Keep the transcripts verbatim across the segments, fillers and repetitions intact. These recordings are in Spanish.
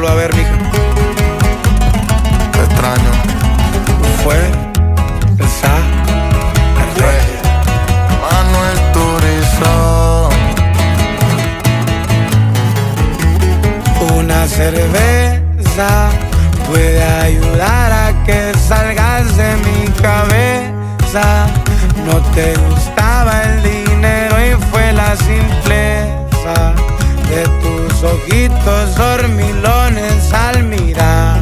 vuelva a ver, mija. Te extraño. Fue esa Rey Manuel Turizo. una cerveza puede ayudar a que salgas de mi cabeza. No te gustaba el dinero y fue la simpleza de tus ojitos dormilones al mirar.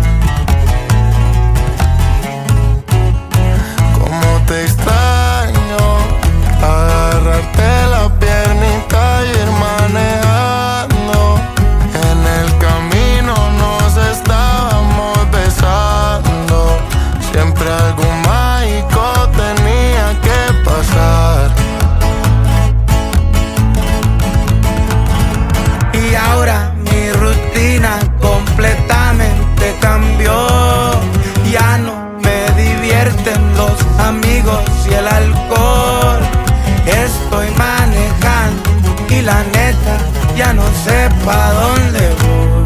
Cómo te extraño, agarrarte la piernita y ir manejando. En el camino nos estábamos besando. Siempre algo mágico tenía que pasar. Y ahora mi rutina completamente cambió. Ya no me divierten los amigos y el alcohol. Estoy manejando y la neta ya no sé pa' dónde voy.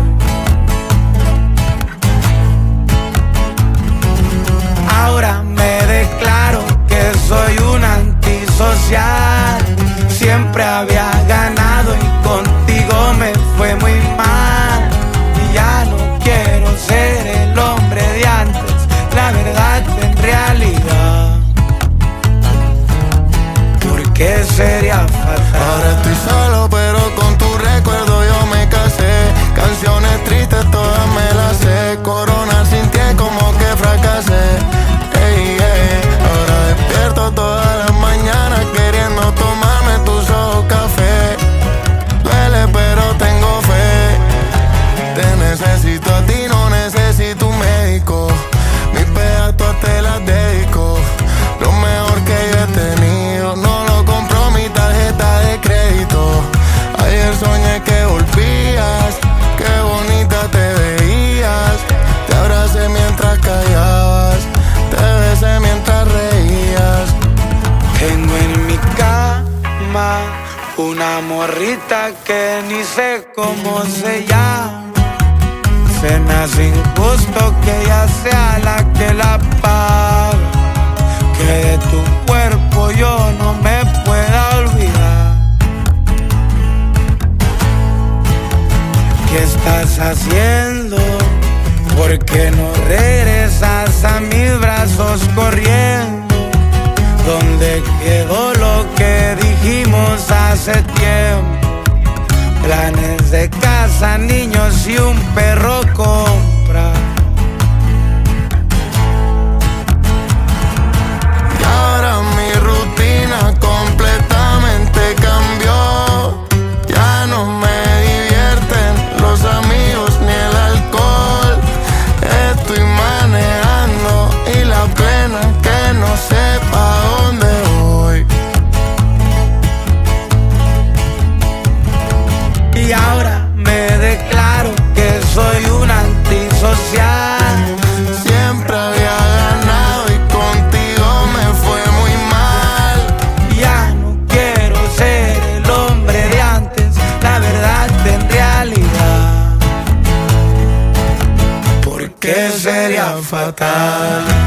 Ahora me declaro que soy un antisocial. Siempre había ganado y contigo me fue muy mal. Y ya no quiero ser el hombre de antes, la verdad en realidad. ¿Por qué sería fatal? Ahora estoy solo pero con tu recuerdo yo me casé. Canciones tristes todas me las sé. Coronar sin ti es como que fracasé. Ey, ey. Ahora despierto todas las mañanas queriendo tomarme tus ojos café. Duele pero tengo fe. Te necesito a ti, no necesito un médico. Mis pedazos te las dedico. Lo mejor que yo he tenido no lo compró mi tarjeta de crédito. Ayer soñé que volvías, qué bonita te veías. Te abracé mientras callabas, te besé mientras reías. Tengo en mi cama una morrita que ni sé cómo se llama. Se me hace injusto que ella sea la que la paga. Que de tu cuerpo yo no me pueda olvidar. ¿Qué estás haciendo? ¿Por qué no regresas a mis brazos corriendo? ¿Dónde quedó lo que dijimos hace tiempo? Planes de casa, niños y un perro compra. Y ahora mi rutina completamente cambió. Ya no me divierten los amigos ni el alcohol. Estoy manejando y la pena que no sé pa' dónde voy. Y ahora me declaro que soy un antisocial. Siempre había ganado y contigo me fue muy mal. Ya no quiero ser el hombre de antes, la verdad en realidad. ¿Por qué sería fatal?